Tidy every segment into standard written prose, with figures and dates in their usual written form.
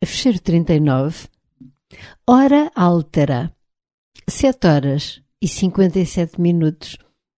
a fecheiro 39, hora altera, 7 horas e 57 minutos.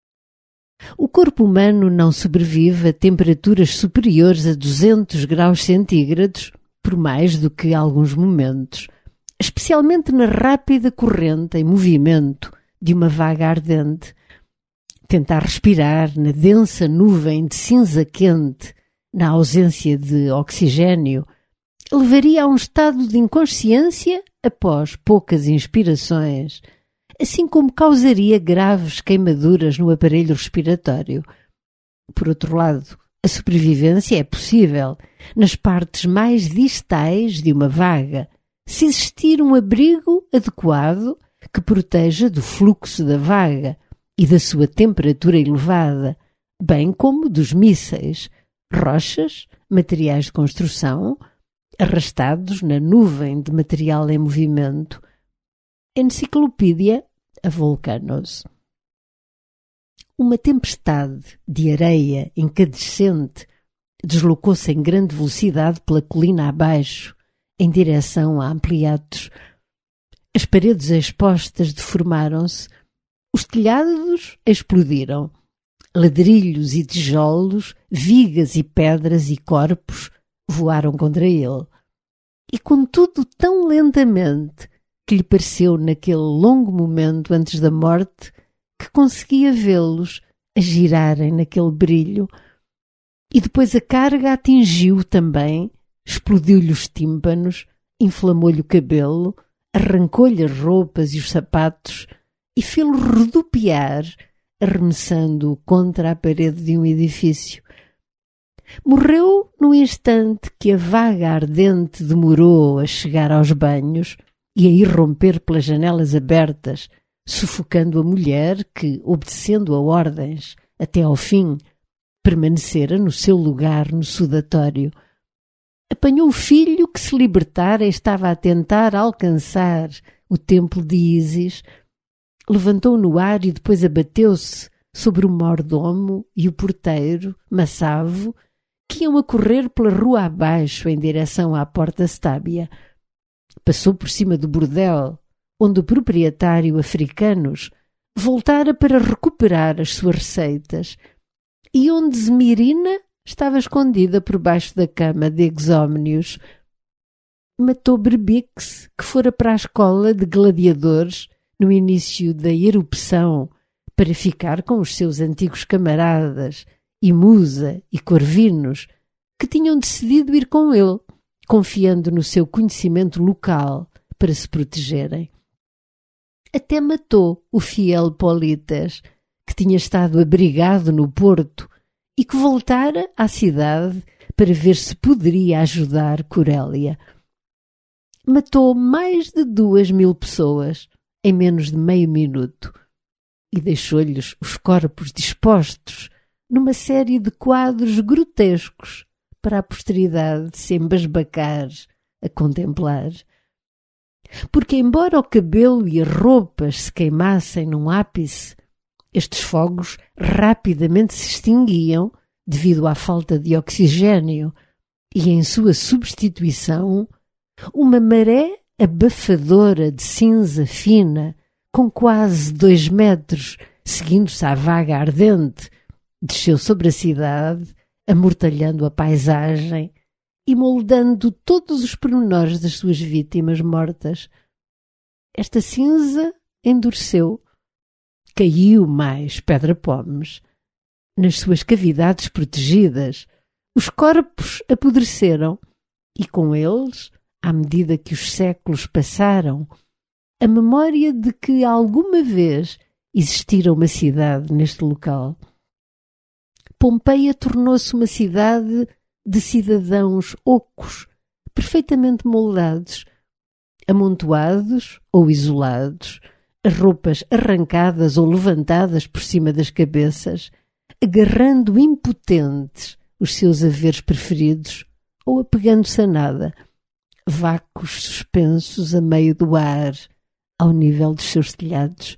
O corpo humano não sobrevive a temperaturas superiores a 200 graus centígrados por mais do que alguns momentos, especialmente na rápida corrente em movimento de uma vaga ardente. Tentar respirar na densa nuvem de cinza quente, na ausência de oxigênio, levaria a um estado de inconsciência após poucas inspirações, assim como causaria graves queimaduras no aparelho respiratório. Por outro lado, a sobrevivência é possível nas partes mais distais de uma vaga, se existir um abrigo adequado que proteja do fluxo da vaga e da sua temperatura elevada, bem como dos mísseis, rochas, materiais de construção, arrastados na nuvem de material em movimento. Enciclopédia a Volcanos. Uma tempestade de areia incandescente deslocou-se em grande velocidade pela colina abaixo, em direção a Ampliatos. As paredes expostas deformaram-se, os telhados explodiram. Ladrilhos e tijolos, vigas e pedras e corpos voaram contra ele. E contudo tão lentamente que lhe pareceu naquele longo momento antes da morte que conseguia vê-los a girarem naquele brilho. E depois a carga atingiu também, explodiu-lhe os tímpanos, inflamou-lhe o cabelo, arrancou-lhe as roupas e os sapatos e fê-lo rodopiar, arremessando-o contra a parede de um edifício. Morreu no instante que a vaga ardente demorou a chegar aos banhos e a irromper pelas janelas abertas, sufocando a mulher que, obedecendo a ordens até ao fim, permanecera no seu lugar no sudatório. Apanhou o filho que se libertara e estava a tentar alcançar o templo de Ísis, levantou-o no ar e depois abateu-se sobre o mordomo e o porteiro, Massavo, que iam a correr pela rua abaixo em direção à porta Stábia. Passou por cima do bordel, onde o proprietário africanos voltara para recuperar as suas receitas, e onde Zemirina estava escondida por baixo da cama de Exómnios. Matou Berbix, que fora para a escola de gladiadores no início da erupção, para ficar com os seus antigos camaradas, e Musa e Corvinos, que tinham decidido ir com ele, confiando no seu conhecimento local para se protegerem. Até matou o fiel Politas, que tinha estado abrigado no porto e que voltara à cidade para ver se poderia ajudar Corélia. Matou mais de 2.000 pessoas em menos de meio minuto e deixou-lhes os corpos dispostos numa série de quadros grotescos para a posteridade se embasbacar a contemplar. Porque, embora o cabelo e as roupas se queimassem num ápice, estes fogos rapidamente se extinguiam devido à falta de oxigênio e, em sua substituição, uma maré abafadora de cinza fina, com quase 2 metros, seguindo-se à vaga ardente, desceu sobre a cidade, amortalhando a paisagem e moldando todos os pormenores das suas vítimas mortas. Esta cinza endureceu, caiu mais pedra-pomes. Nas suas cavidades protegidas, os corpos apodreceram e com eles, à medida que os séculos passaram, a memória de que alguma vez existira uma cidade neste local. Pompeia tornou-se uma cidade de cidadãos ocos, perfeitamente moldados, amontoados ou isolados, as roupas arrancadas ou levantadas por cima das cabeças, agarrando impotentes os seus haveres preferidos ou apegando-se a nada, vácuos suspensos a meio do ar, ao nível dos seus telhados.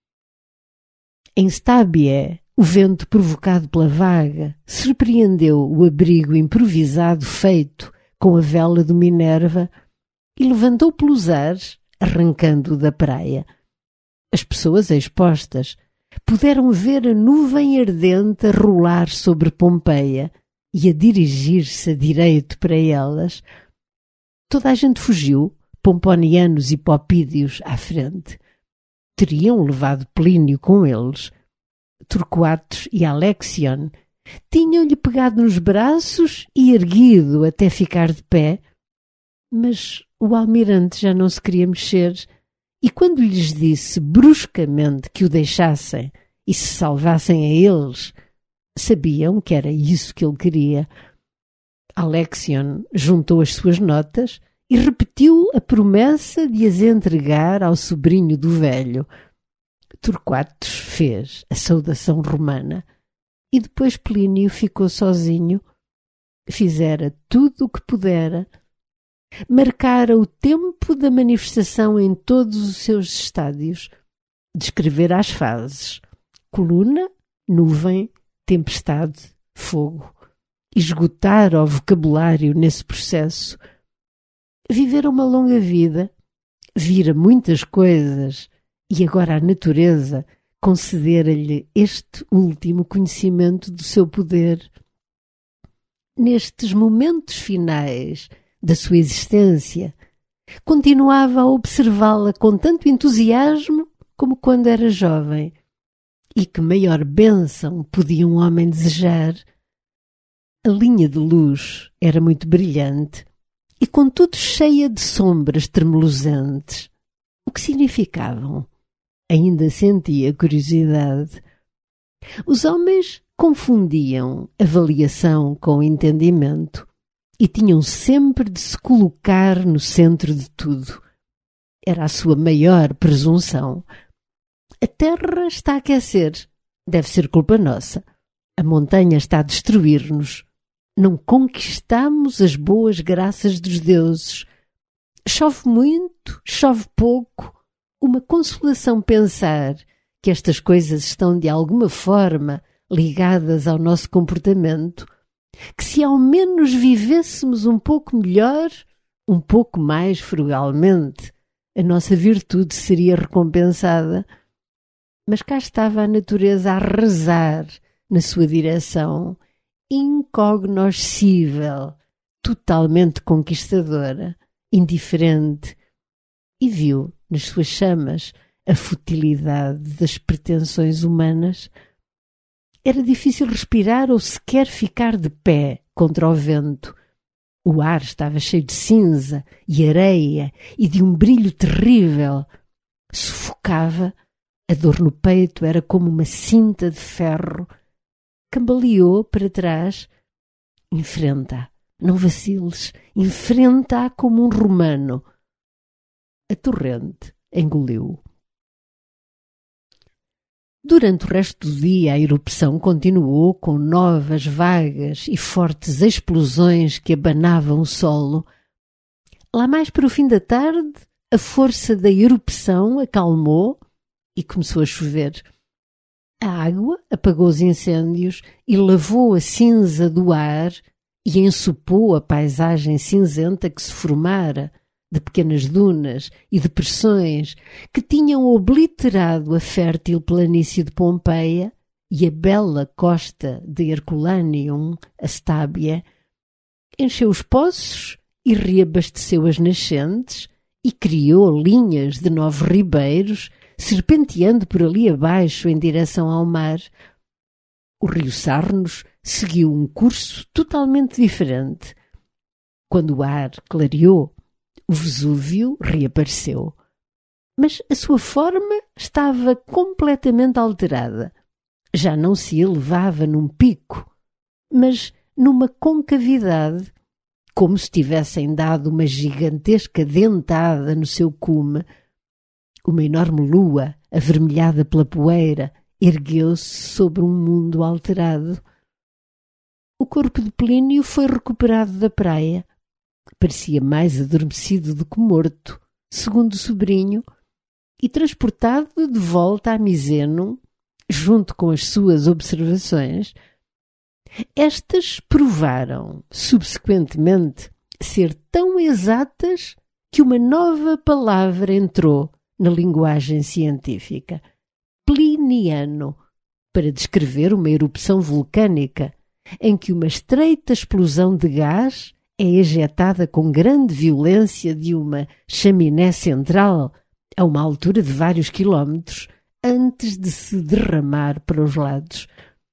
Em Stábia, o vento provocado pela vaga surpreendeu o abrigo improvisado feito com a vela do Minerva e levantou pelos ares, arrancando da praia. As pessoas expostas puderam ver a nuvem ardente a rolar sobre Pompeia e a dirigir-se a direito para elas. Toda a gente fugiu, pomponianos e popídios à frente. Teriam levado Plínio com eles. Torquatus e Alexion tinham-lhe pegado nos braços e erguido até ficar de pé, mas o almirante já não se queria mexer, e quando lhes disse bruscamente que o deixassem e se salvassem a eles, sabiam que era isso que ele queria. Alexion juntou as suas notas e repetiu a promessa de as entregar ao sobrinho do velho. Torquatus fez a saudação romana e depois Plínio ficou sozinho. Fizera tudo o que pudera. Marcara o tempo da manifestação em todos os seus estádios. Descrevera as fases: coluna, nuvem, tempestade, fogo. Esgotara o vocabulário nesse processo. Vivera uma longa vida, vira muitas coisas e agora a natureza concedera-lhe este último conhecimento do seu poder. Nestes momentos finais da sua existência, continuava a observá-la com tanto entusiasmo como quando era jovem. E que maior bênção podia um homem desejar? A linha de luz era muito brilhante e, contudo, cheia de sombras tremulosentes. O que significavam? Ainda sentia curiosidade. Os homens confundiam avaliação com entendimento e tinham sempre de se colocar no centro de tudo. Era a sua maior presunção. A terra está a aquecer. Deve ser culpa nossa. A montanha está a destruir-nos. Não conquistamos as boas graças dos deuses. Chove muito, chove pouco. Uma consolação pensar que estas coisas estão de alguma forma ligadas ao nosso comportamento, que se ao menos vivêssemos um pouco melhor, um pouco mais frugalmente, a nossa virtude seria recompensada. Mas cá estava a natureza a arrasar na sua direção, incognoscível, totalmente conquistadora, indiferente, e viu nas suas chamas a futilidade das pretensões humanas. Era difícil respirar ou sequer ficar de pé contra o vento. O ar estava cheio de cinza e areia e de um brilho terrível. Sufocava. A dor no peito era como uma cinta de ferro. Cambaleou para trás. Enfrenta-a, não vaciles, enfrenta-a como um romano. A torrente engoliu-o. Durante o resto do dia a erupção continuou com novas vagas e fortes explosões que abanavam o solo. Lá mais para o fim da tarde, a força da erupção acalmou e começou a chover. A água apagou os incêndios e lavou a cinza do ar e ensopou a paisagem cinzenta que se formara de pequenas dunas e depressões que tinham obliterado a fértil planície de Pompeia e a bela costa de Herculaneum, a Stábia. Encheu os poços e reabasteceu as nascentes e criou linhas de novos ribeiros, serpenteando por ali abaixo em direção ao mar. O rio Sarnos seguiu um curso totalmente diferente. Quando o ar clareou, o Vesúvio reapareceu. Mas a sua forma estava completamente alterada. Já não se elevava num pico, mas numa concavidade, como se tivessem dado uma gigantesca dentada no seu cume. Uma enorme lua, avermelhada pela poeira, ergueu-se sobre um mundo alterado. O corpo de Plínio foi recuperado da praia. Parecia mais adormecido do que morto, segundo o sobrinho, e transportado de volta a Misenum, junto com as suas observações. Estas provaram, subsequentemente, ser tão exatas que uma nova palavra entrou na linguagem científica: pliniano, para descrever uma erupção vulcânica em que uma estreita explosão de gás é ejetada com grande violência de uma chaminé central a uma altura de vários quilómetros antes de se derramar para os lados.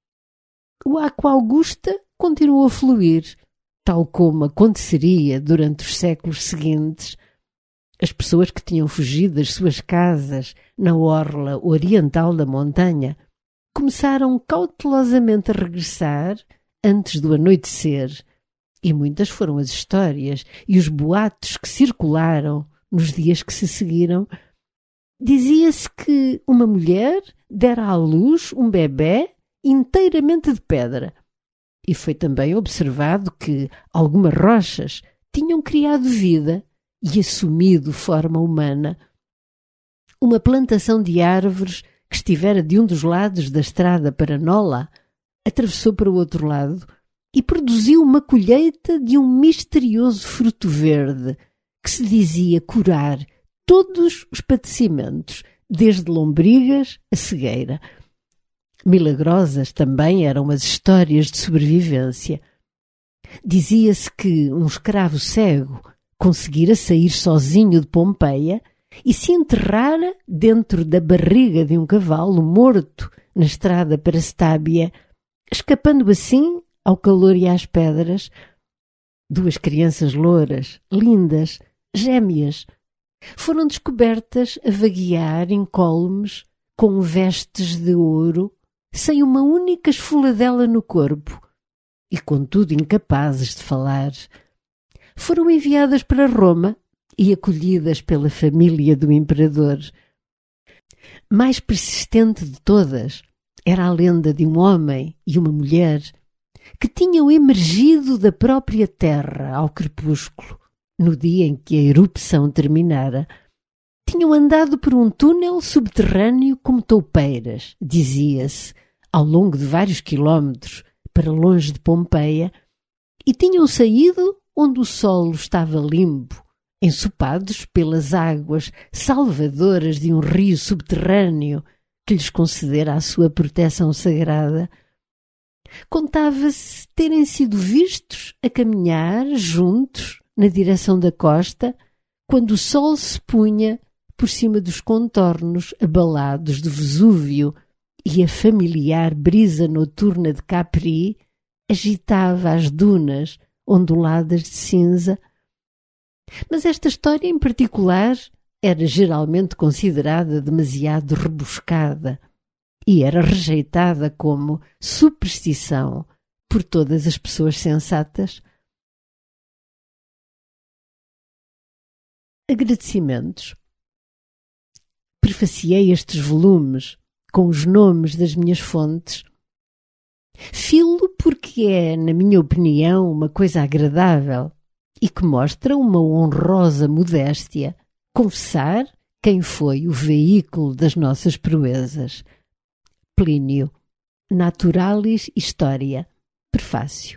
O Aqua Augusta continuou a fluir, tal como aconteceria durante os séculos seguintes. As pessoas que tinham fugido das suas casas na orla oriental da montanha começaram cautelosamente a regressar antes do anoitecer, e muitas foram as histórias e os boatos que circularam nos dias que se seguiram. Dizia-se que uma mulher dera à luz um bebé inteiramente de pedra, e foi também observado que algumas rochas tinham criado vida e assumido forma humana. Uma plantação de árvores que estivera de um dos lados da estrada para Nola atravessou para o outro lado e produziu uma colheita de um misterioso fruto verde que se dizia curar todos os padecimentos, desde lombrigas a cegueira. Milagrosas também eram as histórias de sobrevivência. Dizia-se que um escravo cego conseguira sair sozinho de Pompeia e se enterrara dentro da barriga de um cavalo morto na estrada para Stábia, escapando assim ao calor e às pedras. Duas crianças louras, lindas, gêmeas, foram descobertas a vaguear incólumes com vestes de ouro, sem uma única esfoladela no corpo e, contudo, incapazes de falar. Foram enviadas para Roma e acolhidas pela família do imperador. Mais persistente de todas era a lenda de um homem e uma mulher que tinham emergido da própria terra ao crepúsculo, no dia em que a erupção terminara. Tinham andado por um túnel subterrâneo como toupeiras, dizia-se, ao longo de vários quilómetros, para longe de Pompeia, e tinham saído onde o solo estava limpo, ensopados pelas águas salvadoras de um rio subterrâneo que lhes concedera a sua proteção sagrada. Contava-se terem sido vistos a caminhar juntos na direção da costa, quando o sol se punha por cima dos contornos abalados do Vesúvio e a familiar brisa noturna de Capri agitava as dunas onduladas de cinza. Mas esta história em particular era geralmente considerada demasiado rebuscada e era rejeitada como superstição por todas as pessoas sensatas. Agradecimentos. Prefaciei estes volumes com os nomes das minhas fontes. Filo porque é, na minha opinião, uma coisa agradável e que mostra uma honrosa modéstia confessar quem foi o veículo das nossas proezas. Plínio, Naturalis Historia, Prefácio.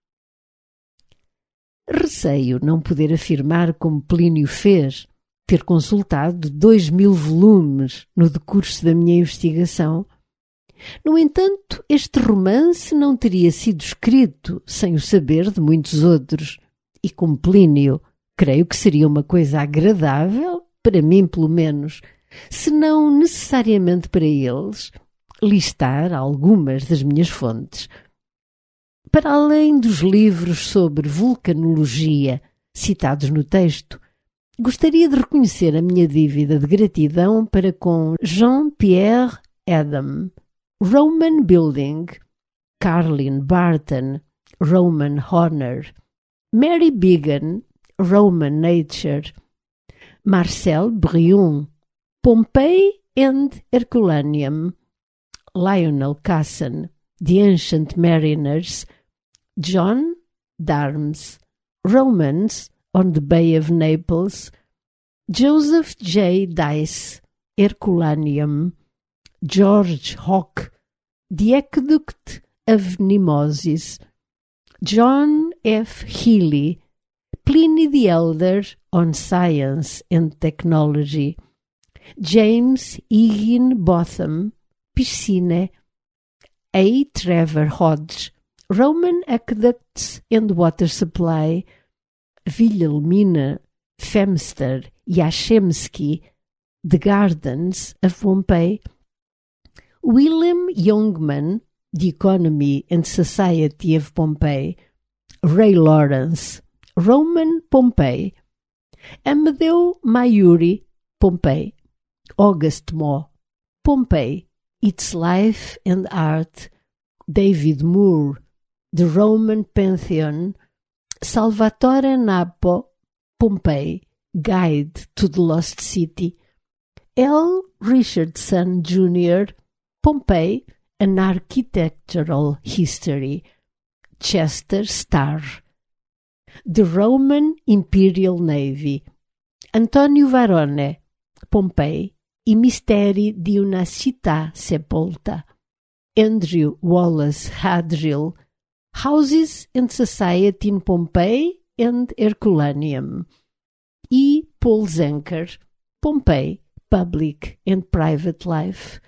Receio não poder afirmar como Plínio fez, ter consultado 2000 volumes no decurso da minha investigação. No entanto, este romance não teria sido escrito sem o saber de muitos outros, e como Plínio, creio que seria uma coisa agradável, para mim pelo menos, se não necessariamente para eles, listar algumas das minhas fontes. Para além dos livros sobre vulcanologia citados no texto, gostaria de reconhecer a minha dívida de gratidão para com Jean-Pierre Adam, Roman Building, Carlin Barton, Roman Honor, Mary Bigan, Roman Nature, Marcel Brion, Pompeii and Herculaneum, Lionel Casson, The Ancient Mariners, John Darms, Romans on the Bay of Naples, Joseph J. Dice, Herculaneum, George Hawke, The Aqueduct of Nemosis, John F. Healy, Pliny the Elder on Science and Technology, James Higginbotham, Piscine, A. Trevor Hodge, Roman Aqueducts and Water Supply, Wilhelmina Femster Yashemsky, The Gardens of Pompeii, William Youngman, The Economy and Society of Pompeii, Ray Lawrence, Roman Pompeii, Amadeo Maiuri, Pompeii, August Moore, Pompeii, Its Life and Art, David Moore, The Roman Pantheon, Salvatore Napo, Pompeii, Guide to the Lost City, L. Richardson Jr., Pompeii, An Architectural History, Chester Starr, The Roman Imperial Navy, Antonio Varone, Pompeii, I misteri di una città sepolta, Andrew Wallace Hadrill, Houses and Society in Pompeii and Herculaneum, E. Paul Zenker, Pompeii, Public and Private Life.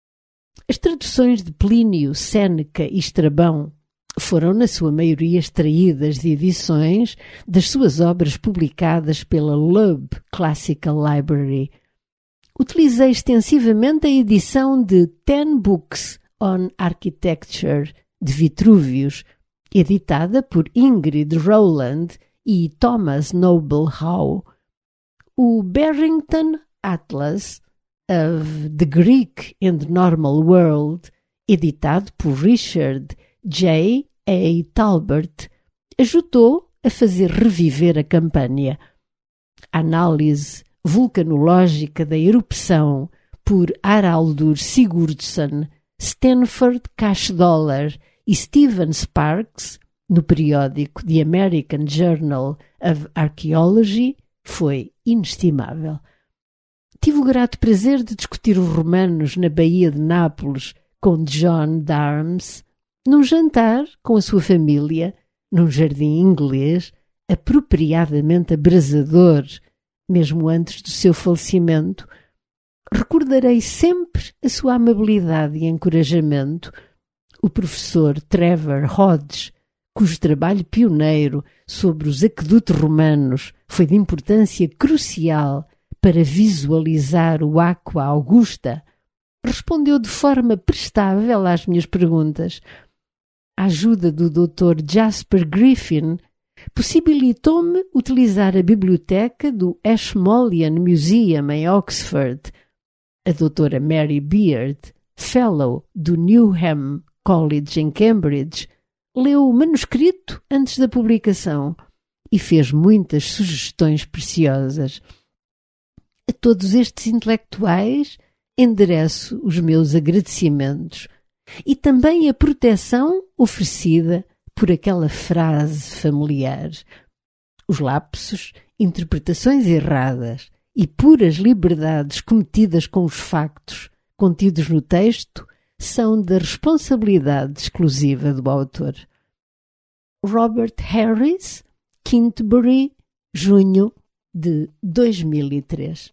As traduções de Plínio, Séneca e Estrabão foram, na sua maioria, extraídas de edições das suas obras publicadas pela Loeb Classical Library. Utilizei extensivamente a edição de 10 Books on Architecture de Vitruvius, editada por Ingrid Rowland e Thomas Noble Howe, o Barrington Atlas of the Greek and Normal World, editado por Richard J. A. Talbert, ajudou a fazer reviver a Campânia. A análise vulcanológica da erupção por Haraldur Sigurdsson, Stanford Cash Dollar e Stephen Sparks, no periódico The American Journal of Archaeology, foi inestimável. Tive o grato prazer de discutir os romanos na Baía de Nápoles com John Darmes, num jantar com a sua família, num jardim inglês, apropriadamente abrasador, mesmo antes do seu falecimento. Recordarei sempre a sua amabilidade e encorajamento. O professor Trevor Hodge, cujo trabalho pioneiro sobre os aquedutos romanos foi de importância crucial para visualizar o Aqua Augusta, respondeu de forma prestável às minhas perguntas. A ajuda do Dr. Jasper Griffin possibilitou-me utilizar a biblioteca do Ashmolean Museum em Oxford. A doutora Mary Beard, Fellow do Newham College em Cambridge, leu o manuscrito antes da publicação e fez muitas sugestões preciosas. A todos estes intelectuais endereço os meus agradecimentos e também a proteção oferecida por aquela frase familiar. Os lapsos, interpretações erradas e puras liberdades cometidas com os factos contidos no texto são da responsabilidade exclusiva do autor. Robert Harris, Canterbury, junho de 2003.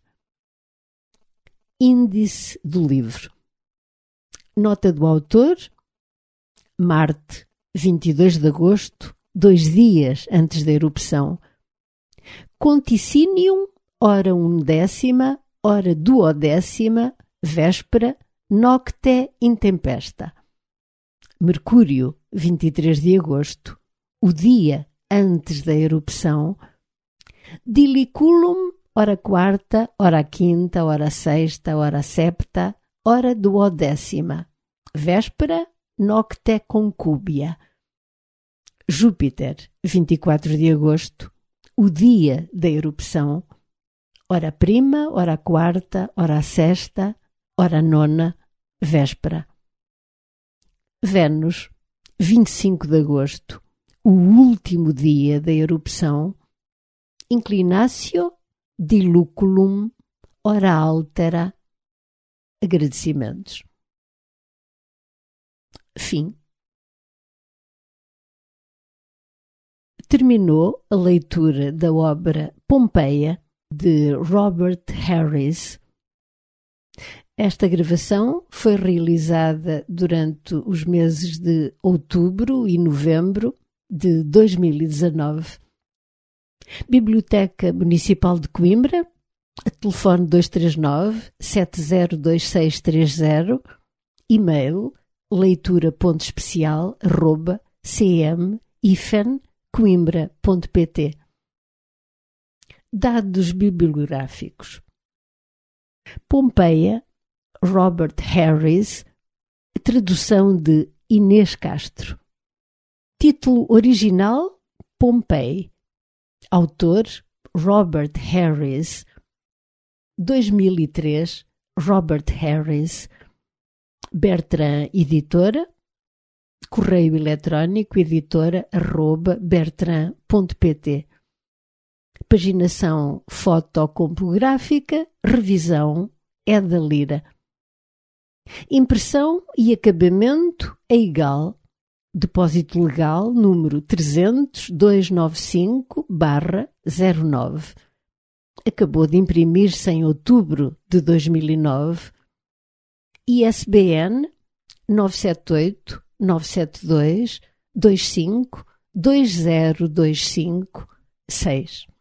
Índice do livro. Nota do autor: Marte, 22 de agosto, 2 dias antes da erupção. Conticinium, hora 1/10, hora 12, véspera, nocte intempesta. Mercúrio, 23 de agosto, o dia antes da erupção. Diliculum, hora 4, hora 5, hora 6, hora 7, hora 12, véspera, nocte concúbia. Júpiter, 24 de agosto, o dia da erupção. Hora prima, hora 4, hora 6, hora 9, véspera. Vênus, 25 de agosto, o último dia da erupção. Inclinatio diluculum, hora altera. Agradecimentos. Fim. terminou a leitura da obra Pompeia, de Robert Harris. Esta gravação foi realizada durante os meses de outubro e novembro de 2019. Biblioteca Municipal de Coimbra, telefone 239-702630, e-mail leitura.especial@cm-coimbra.pt. Dados bibliográficos. Pompeia, Robert Harris, tradução de Inês Castro. Título original: Pompeia. Autor: Robert Harris. 2003, Robert Harris. Bertrand Editora. Correio eletrónico editora@bertrand.pt. Paginação fotocompográfica. Revisão Eda Lira. Impressão e acabamento é igual. Depósito legal número 300-295/09. Acabou de imprimir-se em outubro de 2009. ISBN 978-972-25-2025-6.